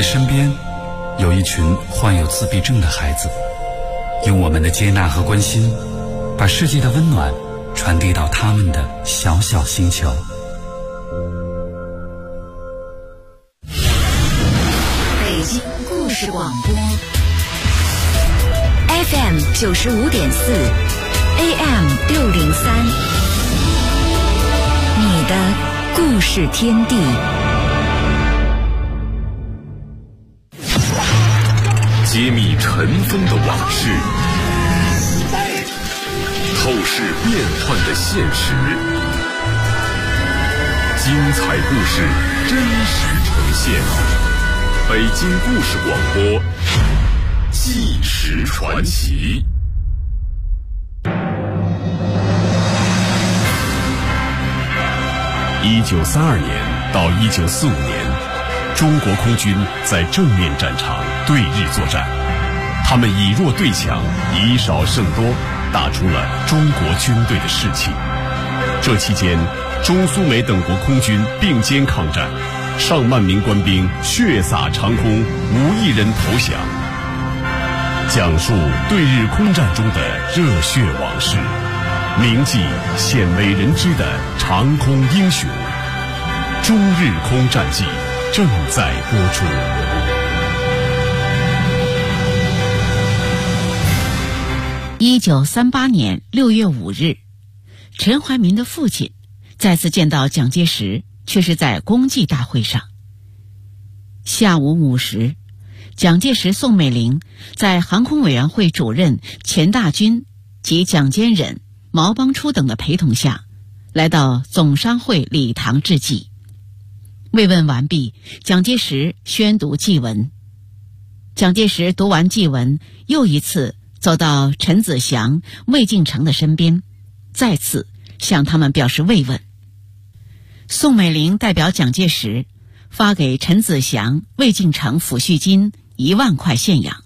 身边有一群患有自闭症的孩子，用我们的接纳和关心，把世界的温暖传递到他们的小小星球。 北京故事广播 FM 95.4 AM 603，你的故事天地。 揭秘尘封的往事，透视变幻的现实，精彩故事真实呈现。北京故事广播，纪实传奇。1932年到1945年，中国空军在正面战场对日作战，他们以弱对强，以少胜多，打出了中国军队的士气。这期间，中苏美等国空军并肩抗战，上万名官兵血洒长空，无一人投降。讲述对日空战中的热血往事，铭记鲜为人知的长空英雄。中日空战记正在播出。 1938年6月5日，陈怀民的父亲再次见到蒋介石，却是在公祭大会上。下午5时，蒋介石、宋美龄在航空委员会主任钱大钧及蒋坚忍、毛邦初等的陪同下，来到总商会礼堂致祭。慰问完毕，蒋介石宣读祭文。蒋介石读完祭文，又一次走到陈子祥、魏晋成的身边，再次向他们表示慰问。宋美龄代表蒋介石发给陈子祥、魏晋成抚恤金1万块现养。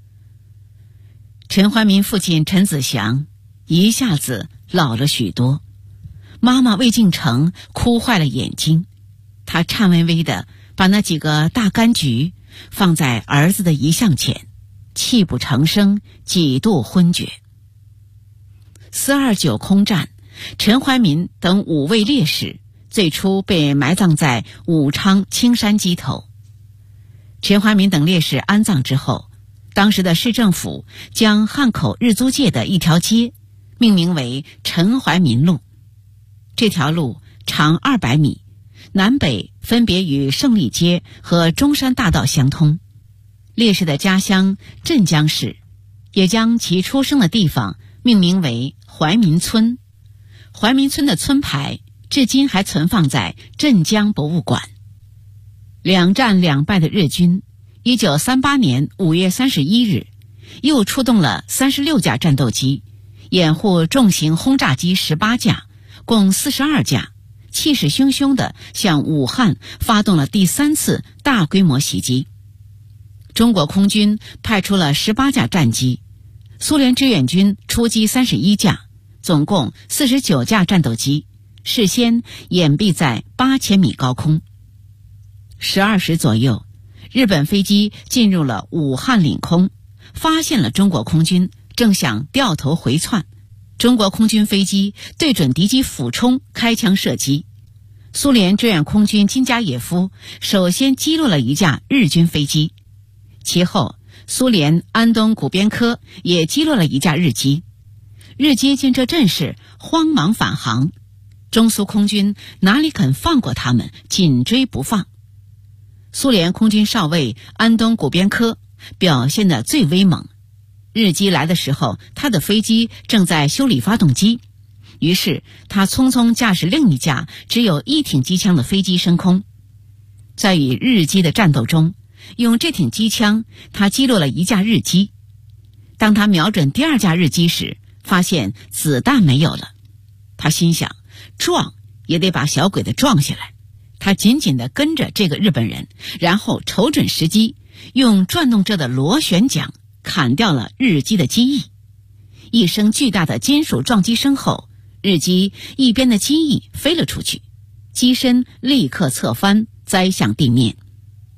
陈怀民父亲陈子祥一下子老了许多，妈妈魏晋成哭坏了眼睛，他颤巍巍地把那几个大柑橘放在儿子的遗像前，泣不成声，几度昏厥。429空战，陈怀民等5位烈士最初被埋葬在武昌青山鸡头。陈怀民等烈士安葬之后，当时的市政府将汉口日租界的一条街命名为陈怀民路。这条路长200米，南北分别与胜利街和中山大道相通。烈士的家乡镇江市也将其出生的地方命名为怀民村。怀民村的村牌至今还存放在镇江博物馆。2战2败的日军1938年5月31日又出动了36架战斗机，掩护重型轰炸机18架，共42架，气势汹汹地向武汉发动了第3次大规模袭击。中国空军派出了18架战机，苏联志愿军出击31架，总共49架战斗机，事先掩蔽在8000米高空。12时左右，日本飞机进入了武汉领空，发现了中国空军，正想掉头回窜。中国空军飞机对准敌机俯冲开枪射击，苏联志愿空军金加耶夫首先击落了一架日军飞机，其后苏联安东古边科也击落了一架日机。日机见这阵势，慌忙返航，中苏空军哪里肯放过他们，紧追不放。苏联空军少尉安东古边科表现得最威猛，日机来的时候，他的飞机正在修理发动机，于是他匆匆驾驶另一架只有1挺机枪的飞机升空。在与日机的战斗中，用这挺机枪他击落了一架日机。当他瞄准第2架日机时，发现子弹没有了，他心想，撞也得把小鬼子撞下来。他紧紧地跟着这个日本人，然后瞅准时机，用转动着的螺旋桨砍掉了日机的机翼。一声巨大的金属撞击声后，日机一边的机翼飞了出去，机身立刻侧翻，栽向地面。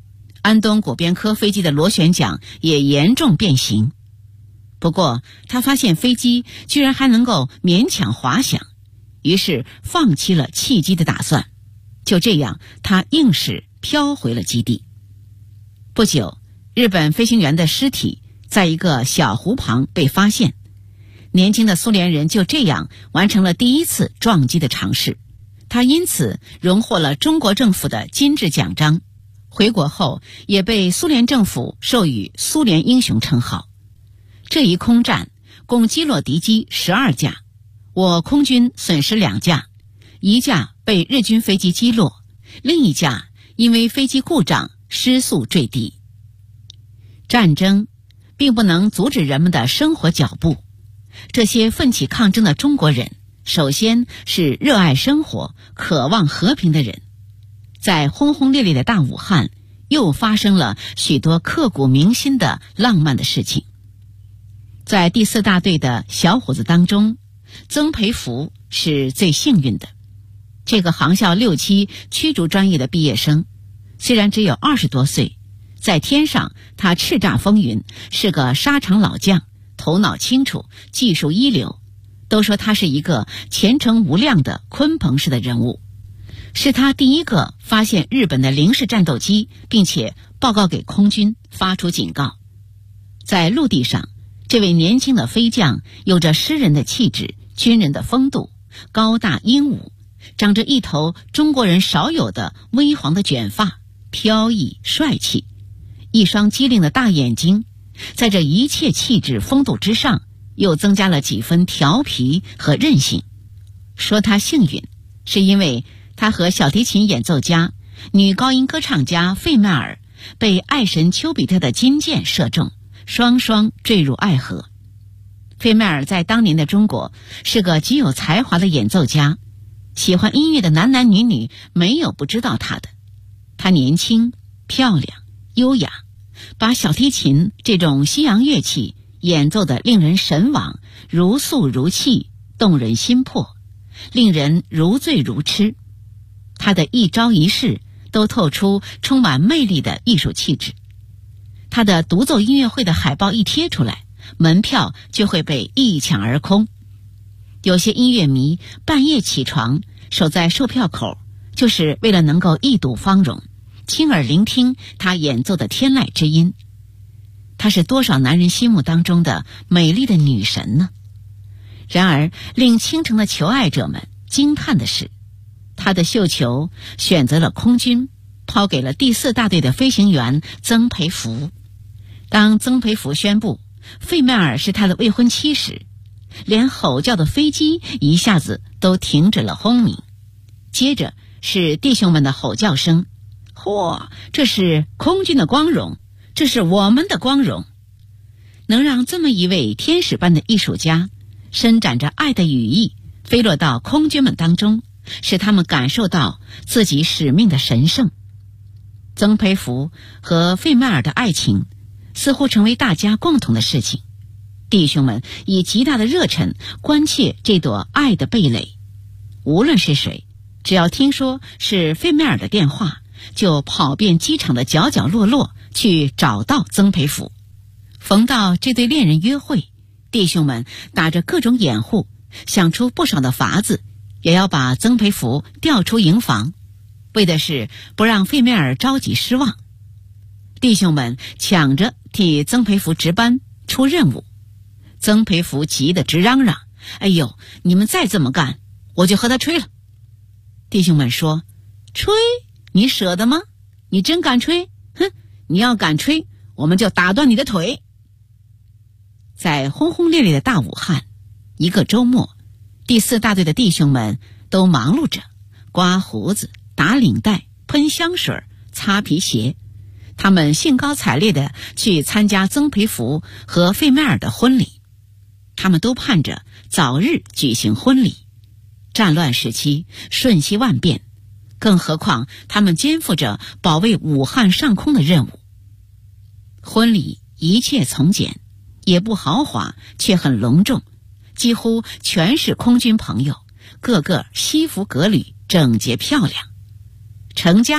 安东果边科飞机的螺旋桨也严重变形。不过他发现飞机居然还能够勉强滑翔，于是放弃了弃机的打算。就这样，他硬是飘回了基地。不久，日本飞行员的尸体在一个小湖旁被发现，年轻的苏联人就这样完成了第一次撞击的尝试。他因此荣获了中国政府的金质奖章，回国后也被苏联政府授予苏联英雄称号。这一空战共击落敌机12架，我空军损失2架，一架被日军飞机击落，另一架因为飞机故障失速坠地。战争并不能阻止人们的生活脚步，这些奋起抗争的中国人首先是热爱生活、渴望和平的人。在轰轰烈烈的大武汉，又发生了许多刻骨铭心的浪漫的事情。在第4大队的小伙子当中，曾培福是最幸运的。这个航校6期驱逐专业的毕业生，虽然只有20多岁，在天上他叱咤风云，是个沙场老将，头脑清楚，技术一流，都说他是一个前程无量的鲲鹏式的人物。是他第一个发现日本的零式战斗机，并且报告给空军，发出警告。在陆地上，这位年轻的飞将有着诗人的气质，军人的风度，高大英武，长着一头中国人少有的微黄的卷发，飘逸帅气，一双机灵的大眼睛，在这一切气质风度之上，又增加了几分调皮和任性。说他幸运，是因为他和小提琴演奏家、女高音歌唱家费迈尔被爱神丘比特的金箭射中，双双坠入爱河。费迈尔在当年的中国是个极有才华的演奏家，喜欢音乐的男男女女没有不知道他的。他年轻、漂亮、优雅，把小提琴这种西洋乐器演奏得令人神往，如诉如泣，动人心魄，令人如醉如痴。他的一招一式都透出充满魅力的艺术气质。他的独奏音乐会的海报一贴出来，门票就会被一抢而空。有些音乐迷半夜起床，守在售票口，就是为了能够一睹芳容，亲耳聆听他演奏的天籁之音。她是多少男人心目当中的美丽的女神呢？然而令倾城的求爱者们惊叹的是，她的绣球选择了空军，抛给了第4大队的飞行员曾培福。当曾培福宣布费迈尔是他的未婚妻时，连吼叫的飞机一下子都停止了轰鸣。接着是弟兄们的吼叫声，嚯，这是空军的光荣，这是我们的光荣。能让这么一位天使般的艺术家伸展着爱的羽翼飞落到空军们当中，使他们感受到自己使命的神圣。曾培福和费迈尔的爱情似乎成为大家共同的事情，弟兄们以极大的热忱关切这朵爱的蓓蕾。无论是谁，只要听说是费迈尔的电话，就跑遍机场的角角落落去找到曾培福。逢到这对恋人约会，弟兄们打着各种掩护，想出不少的法子，也要把曾培福调出营房，为的是不让费迈尔着急失望。弟兄们抢着替曾培福值班出任务，曾培福急得直嚷嚷：哎呦，你们再这么干，我就和他吹了。弟兄们说：吹？你舍得吗？你真敢吹？哼，你要敢吹，我们就打断你的腿。在轰轰烈烈的大武汉，一个周末，第4大队的弟兄们都忙碌着，刮胡子、打领带、喷香水、擦皮鞋。他们兴高采烈地去参加曾培福和费迈尔的婚礼，他们都盼着早日举行婚礼。战乱时期瞬息万变，更何况他们肩负着保卫武汉上空的任务。婚礼一切从简，也不豪华，却很隆重，几乎全是空军朋友，个个西服革履，整洁漂亮。成家的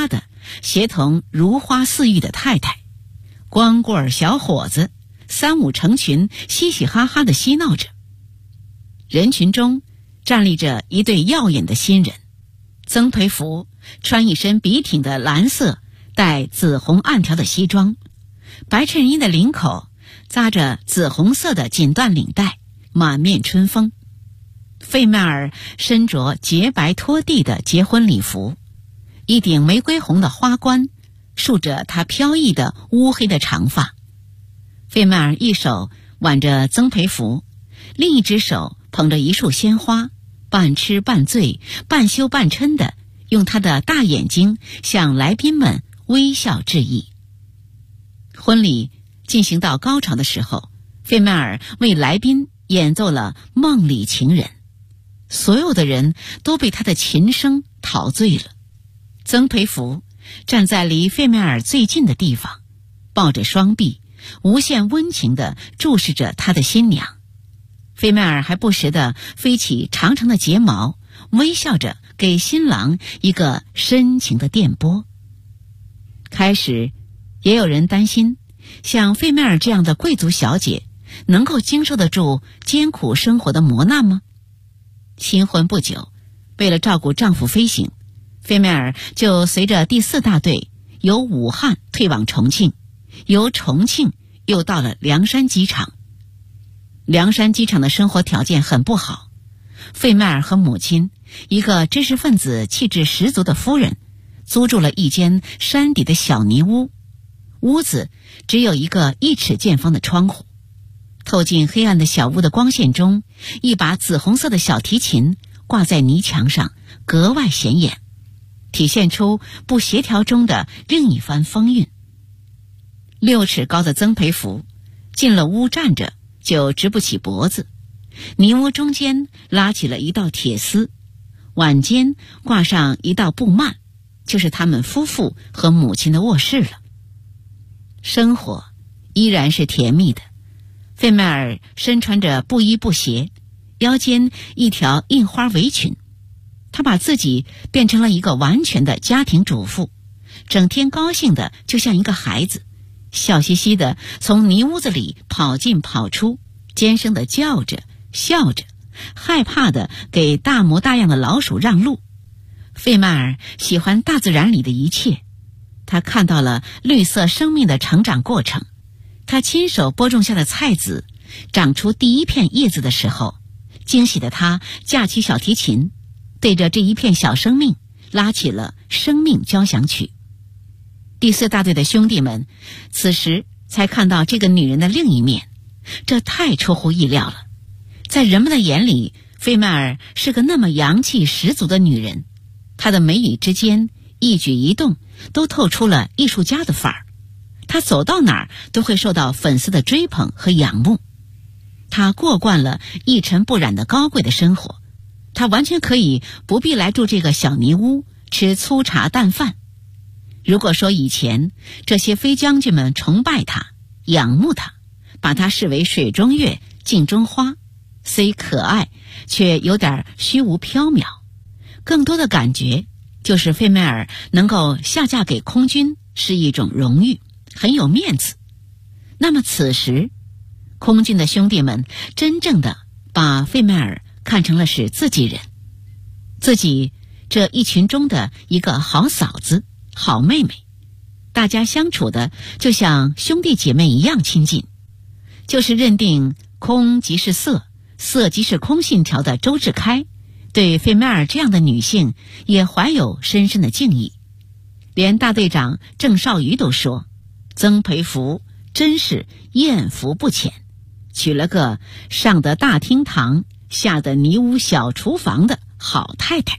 协同如花似玉的太太，光棍儿小伙子三五成群，嘻嘻哈哈地嬉闹着。人群中站立着一对耀眼的新人，曾培福穿一身笔挺的蓝色带紫红暗条的西装，白衬衣的领口扎着紫红色的锦缎领带，满面春风。费迈尔身着洁白拖地的结婚礼服，一顶玫瑰红的花冠束着她飘逸的乌黑的长发。费迈尔一手挽着曾培福，另一只手捧着一束鲜花，半吃半醉半羞半嗔的用他的大眼睛向来宾们微笑致意。婚礼进行到高潮的时候，费迈尔为来宾演奏了《梦里情人》，所有的人都被他的琴声陶醉了。曾培福站在离费迈尔最近的地方，抱着双臂，无限温情地注视着他的新娘。费迈尔还不时地飞起长长的睫毛，微笑着给新郎一个深情的电波。开始也有人担心，像费迈尔这样的贵族小姐能够经受得住艰苦生活的磨难吗？新婚不久，为了照顾丈夫飞行，费迈尔就随着第4大队由武汉退往重庆，由重庆又到了凉山机场。凉山机场的生活条件很不好，费迈尔和母亲，一个知识分子气质十足的夫人，租住了一间山底的小泥屋，屋子只有一个1尺见方的窗户，透进黑暗的小屋的光线中，一把紫红色的小提琴挂在泥墙上，格外显眼，体现出不协调中的另一番风韵。6尺高的曾培福进了屋站着就直不起脖子，泥屋中间拉起了一道铁丝，晚间挂上一道布幔，就是他们夫妇和母亲的卧室了。生活依然是甜蜜的，费迈尔身穿着布衣布鞋，腰间一条印花围裙，她把自己变成了一个完全的家庭主妇，整天高兴的就像一个孩子，笑嘻嘻的从泥屋子里跑进跑出，尖声的叫着笑着，害怕的给大模大样的老鼠让路。费迈尔喜欢大自然里的一切，他看到了绿色生命的成长过程，他亲手播种下的菜籽长出第一片叶子的时候，惊喜的他架起小提琴，对着这一片小生命拉起了生命交响曲。第4大队的兄弟们此时才看到这个女人的另一面，这太出乎意料了。在人们的眼里，费迈尔是个那么洋气十足的女人，她的眉宇之间一举一动都透出了艺术家的范儿，她走到哪儿都会受到粉丝的追捧和仰慕。她过惯了一尘不染的高贵的生活，她完全可以不必来住这个小泥屋，吃粗茶淡饭。如果说以前这些飞将军们崇拜她，仰慕她，把她视为水中月镜中花，虽可爱却有点虚无缥缈，更多的感觉就是费迈尔能够下嫁给空军是一种荣誉，很有面子。那么此时空军的兄弟们真正的把费迈尔看成了是自己人，自己这一群中的一个好嫂子好妹妹，大家相处的就像兄弟姐妹一样亲近。就是认定空即是色，色即是空信条的周志开，对费迈尔这样的女性也怀有深深的敬意。连大队长郑少瑜都说，曾培福真是艳福不浅，娶了个上得大厅堂下得泥屋小厨房的好太太。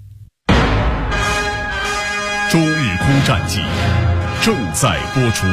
中日空战记正在播出。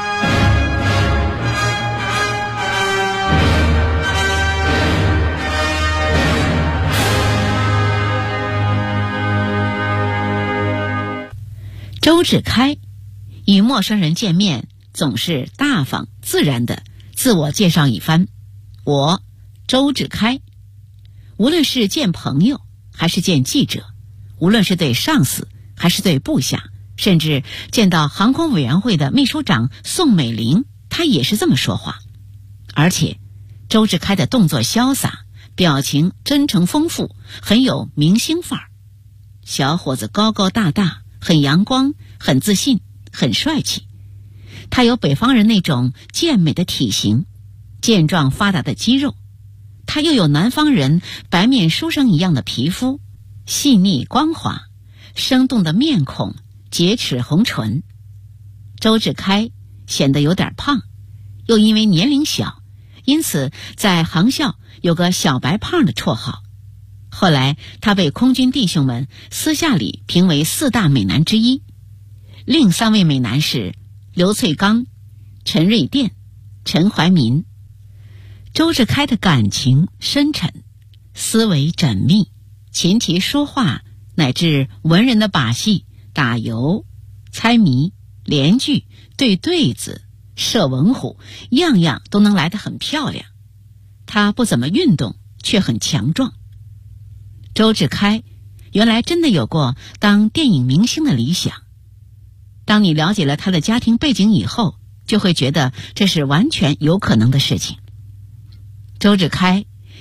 周志开与陌生人见面总是大方自然的自我介绍一番，我周志开。无论是见朋友还是见记者，无论是对上司还是对部下， 甚至见到航空委员会的秘书长宋美龄，他也是这么说话。而且周志开的动作潇洒，表情真诚丰富，很有明星范儿。小伙子高高大大，很阳光，很自信，很帅气。他有北方人那种健美的体型，健壮发达的肌肉，他又有南方人白面书生一样的皮肤，细腻光滑，生动的面孔，洁齿红唇。周志开显得有点胖，又因为年龄小，因此在航校有个小白胖的绰号。后来他被空军弟兄们私下里评为4大美男之一。另3位美男是刘翠刚、陈瑞电、陈怀民。周志开的感情深沉，思维缜密，琴棋书画乃至文人的把戏、打油、猜谜、连句、对对子、射文虎，样样都能来得很漂亮。他不怎么运动，却很强壮。周志开原来真的有过当电影明星的理想。当你了解了他的家庭背景以后，就会觉得这是完全有可能的事情。周志开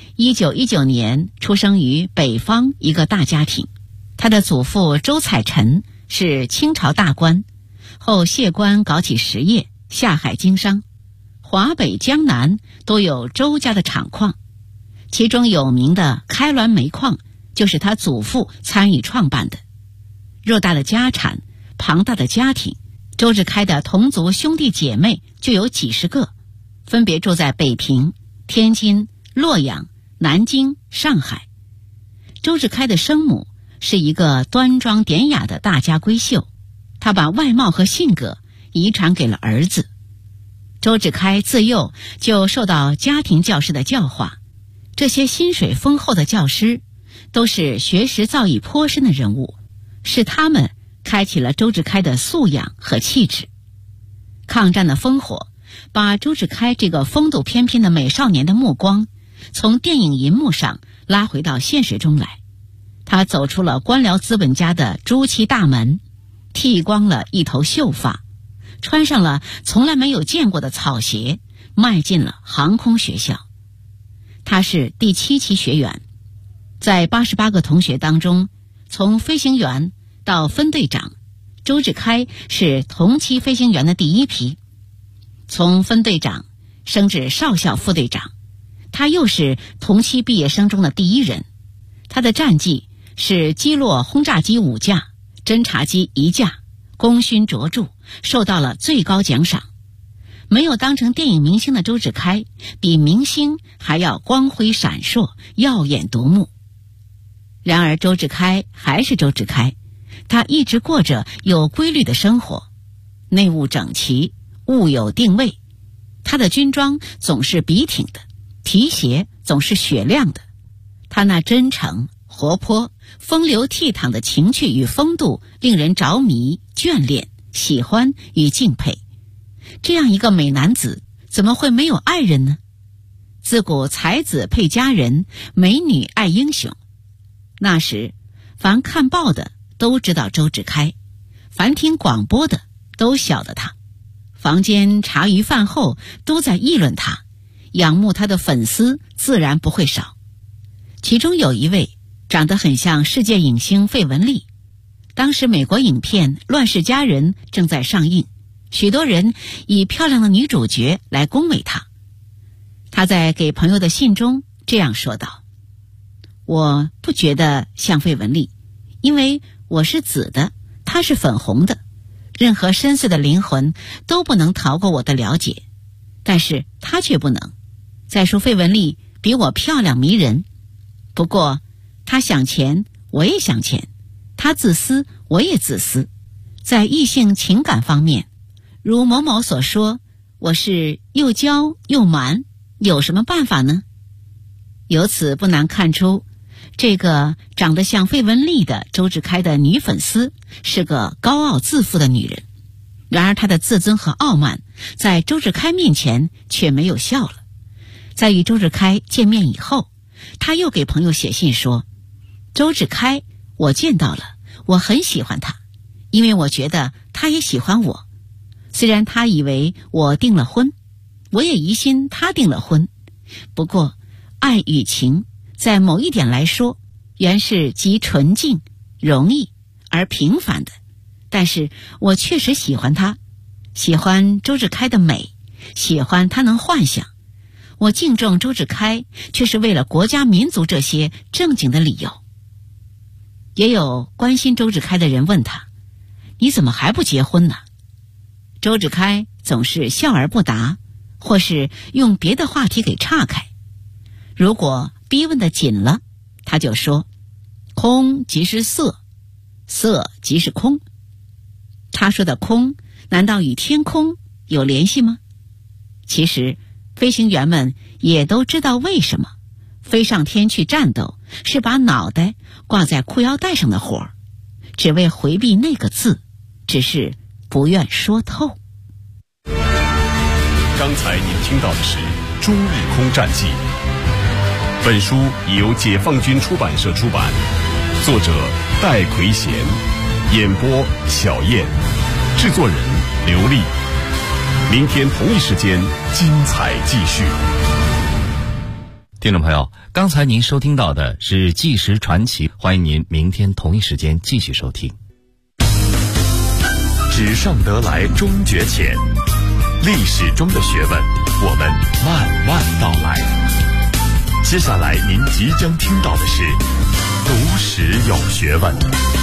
1919年出生于北方一个大家庭，他的祖父周采臣是清朝大官，后卸官搞起实业，下海经商，华北江南都有周家的厂矿，其中有名的开滦煤矿就是他祖父参与创办的。偌大的家产，庞大的家庭，周志开的同族兄弟姐妹就有几十个，分别住在北平、天津、洛阳、南京、上海。周志开的生母是一个端庄典雅的大家闺秀，她把外貌和性格遗传给了儿子。周志开自幼就受到家庭教师的教化，这些薪水丰厚的教师都是学识造诣颇深的人物，是他们开启了周志开的素养和气质。抗战的烽火把周志开这个风度翩翩的美少年的目光从电影银幕上拉回到现实中来。他走出了官僚资本家的朱漆大门，剃光了一头秀发，穿上了从来没有见过的草鞋，迈进了航空学校。他是第7期学员，在88个同学当中，从飞行员到分队长，周志开是同期飞行员的第1批。从分队长升至少校副队长，他又是同期毕业生中的第1人。他的战绩是击落轰炸机5架，侦察机1架，功勋卓著，受到了最高奖赏。没有当成电影明星的周志开，比明星还要光辉闪烁，耀眼夺目。然而周志开还是周志开，他一直过着有规律的生活，内务整齐，物有定位。他的军装总是笔挺的，皮鞋总是雪亮的。他那真诚、活泼、风流倜傥的情趣与风度，令人着迷、眷恋、喜欢与敬佩。这样一个美男子，怎么会没有爱人呢？自古才子配佳人，美女爱英雄。那时凡看报的都知道周志开，凡听广播的都晓得他，房间茶余饭后都在议论他，仰慕他的粉丝自然不会少。其中有一位长得很像世界影星费雯丽，当时美国影片《乱世佳人》正在上映，许多人以漂亮的女主角来恭维她。她在给朋友的信中这样说道：我不觉得像费雯丽，因为我是紫的，她是粉红的，任何深邃的灵魂都不能逃过我的了解，但是她却不能。再说费雯丽比我漂亮迷人，不过她想钱，我也想钱，她自私，我也自私。在异性情感方面，如某某所说，我是又娇又蛮，有什么办法呢？由此不难看出，这个长得像费雯丽的周志开的女粉丝是个高傲自负的女人。然而她的自尊和傲慢在周志开面前却没有效了。在与周志开见面以后，她又给朋友写信说：周志开我见到了，我很喜欢他， 因为我觉得他也喜欢我。虽然他以为我订了婚，我也疑心他订了婚。不过，爱与情在某一点来说，原是极纯净、容易而平凡的。但是我确实喜欢他，喜欢周志开的美，喜欢他能幻想。我敬重周志开，却是为了国家民族这些正经的理由。也有关心周志开的人问他，你怎么还不结婚呢？周志开总是笑而不答，或是用别的话题给岔开。如果逼问得紧了，他就说，空即是色，色即是空。他说的空，难道与天空有联系吗？其实飞行员们也都知道为什么飞上天去战斗是把脑袋挂在裤腰带上的活儿，只为回避那个字，只是不愿说透。 刚才您听到的是《中日空战记》，本书已由解放军出版社出版，作者戴奎贤，演播小燕，制作人刘丽。明天同一时间精彩继续。 听众朋友，刚才您收听到的是《纪实传奇》，欢迎您明天同一时间继续收听。 纸上得来终觉浅，历史中的学问，我们慢慢道来。接下来您即将听到的是读史有学问。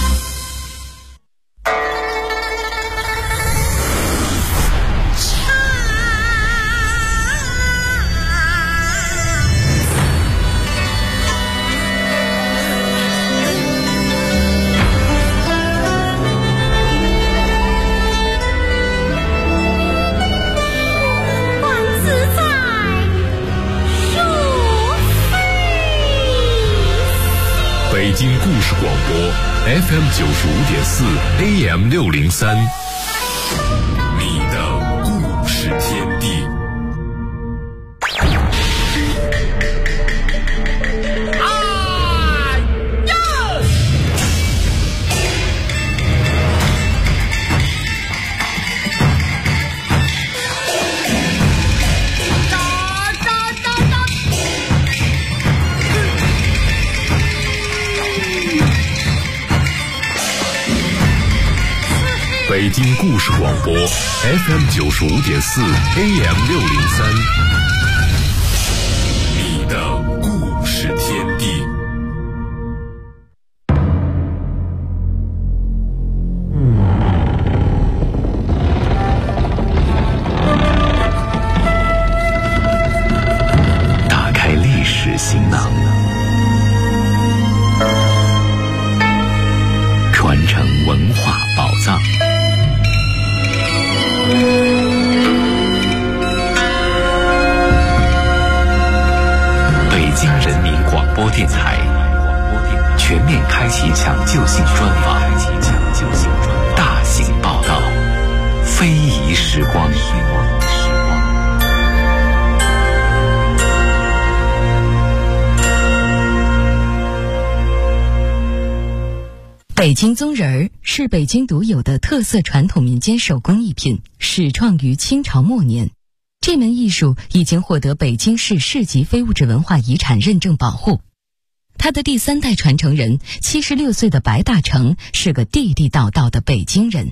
北京故事广播 FM 95.4 AM 603，你的故事天地。北京故事广播 FM 95.4 AM 603，你的故事天地。打开历史行囊，传承文化宝藏。北京人民广播电台全面开启抢救性专访，大型报道，非遗时光。 北京宗人儿是北京独有的特色传统民间手工艺品，始创于清朝末年。这门艺术已经获得北京市市级非物质文化遗产认证保护。他的第3代传承人76岁的白大成是个地地道道的北京人。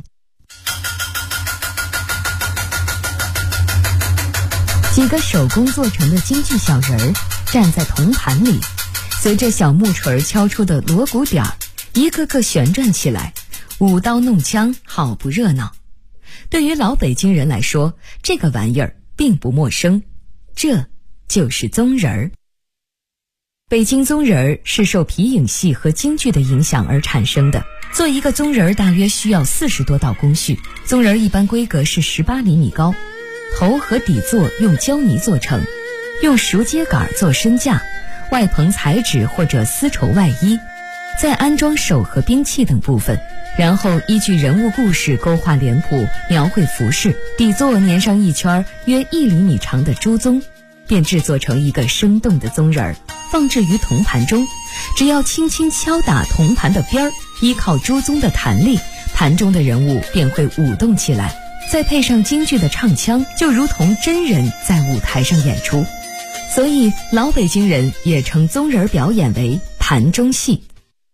几个手工做成的京剧小人儿站在铜盘里，随着小木锤敲出的锣鼓点儿，一个个旋转起来，舞刀弄枪，好不热闹。对于老北京人来说，这个玩意儿并不陌生，这就是宗人儿。北京宗人儿是受皮影戏和京剧的影响而产生的。做一个宗人儿大约需要40多道工序。宗人儿一般规格是18厘米高，头和底座用胶泥做成，用熟秸秆做身架，外棚彩纸或者丝绸外衣，再安装手和兵器等部分，然后依据人物故事勾画脸谱，描绘服饰，底座粘上一圈约1厘米长的猪鬃，便制作成一个生动的宗人儿，放置于铜盘中。只要轻轻敲打铜盘的边儿，依靠猪鬃的弹力， 盘中的人物便会舞动起来，再配上京剧的唱腔，就如同真人在舞台上演出。所以老北京人也称宗人表演为盘中戏。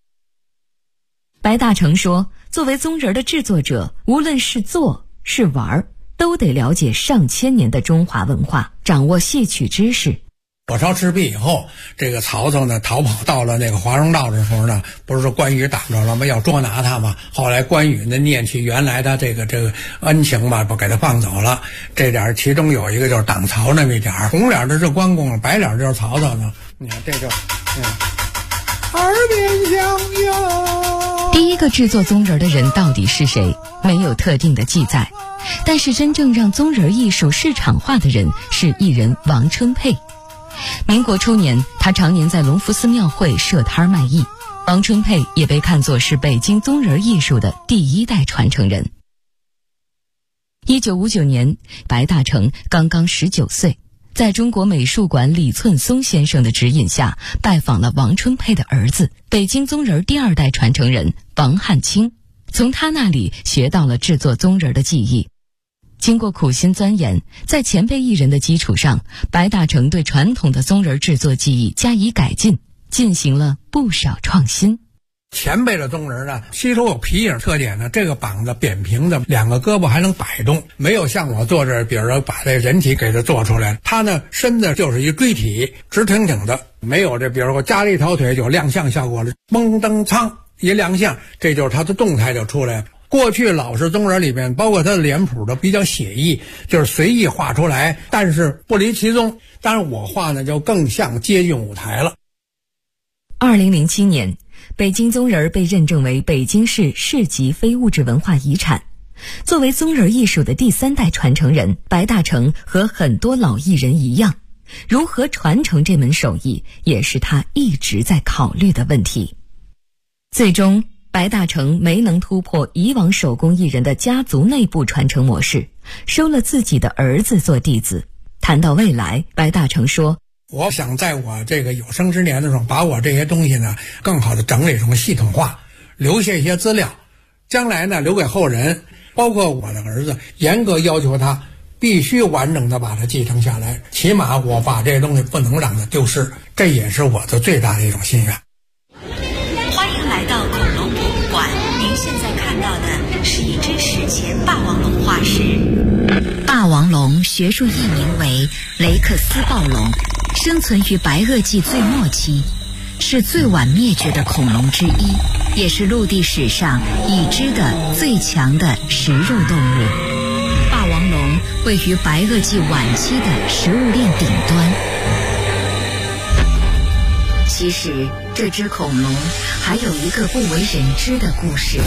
白大成说，作为宗人的制作者，无论是做是玩，都得了解上千年的中华文化，掌握戏曲知识。 火烧赤壁以后，这个曹操呢逃跑到了那个华容道的时候呢，不是说关羽挡着了吗？要捉拿他嘛。后来关羽呢念起原来的这个恩情吧，不给他放走了。这点其中有一个就是挡曹那么一点，红脸的是关公，白脸就是曹操呢。你看这就，耳边响哟。 第一个制作宗人的人到底是谁？没有特定的记载，但是真正让宗人艺术市场化的人是艺人王春佩。民国初年，他常年在隆福寺庙会设摊卖艺。王春佩也被看作是北京宗人艺术的第一代传承人。1959年，白大成刚刚19岁，在中国美术馆李寸松先生的指引下，拜访了王春佩的儿子，北京宗人第二代传承人王汉卿，从他那里学到了制作宗人的技艺。经过苦心钻研，在前辈艺人的基础上，白大成对传统的宗人制作技艺加以改进，进行了不少创新。 前辈的宗人呢，吸收有皮影特点呢，这个膀子扁平的，两个胳膊还能摆动，没有像我做这，比如说把这人体给它做出来。他呢，身子就是一锥体，直挺挺的，没有这，比如说加了一条腿有亮相效果了，嘣噔噌一亮相，这就是他的动态就出来了。过去老式宗人里面，包括他的脸谱都比较写意，就是随意画出来，但是不离其宗。当然我画呢就更像接近舞台了。 2007年，北京宗人被认证为北京市市级非物质文化遗产。作为宗人艺术的第三代传承人，白大成和很多老艺人一样，如何传承这门手艺，也是他一直在考虑的问题。最终白大成没能突破以往手工艺人的家族内部传承模式，收了自己的儿子做弟子。谈到未来，白大成说， 我想在我这个有生之年的时候，把我这些东西呢更好的整理成系统化，留下一些资料，将来呢留给后人，包括我的儿子，严格要求他必须完整的把它继承下来，起码我把这些东西不能让它丢失，这也是我的最大的一种心愿。 欢迎来到恐龙博物馆，您现在看到的是一只史前霸王龙化石。霸王龙学术译名为雷克斯暴龙，生存于白垩纪最末期，是最晚灭绝的恐龙之一，也是陆地史上已知的最强的食肉动物。霸王龙位于白垩纪晚期的食物链顶端。其实这只恐龙还有一个不为人知的故事。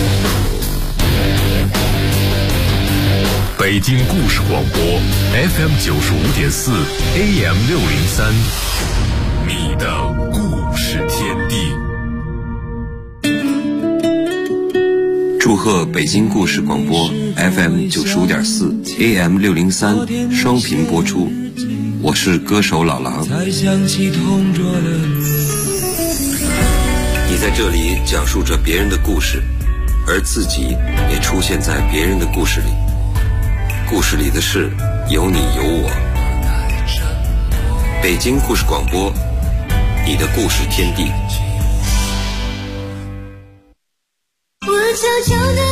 北京故事广播 FM 95.4 AM 603，你的故事天地。 祝贺北京故事广播 FM 95.4 AM 603双频播出，我是歌手老狼。你在这里讲述着别人的故事，而自己也出现在别人的故事里。故事里的事有你有我。北京故事广播，你的故事天地。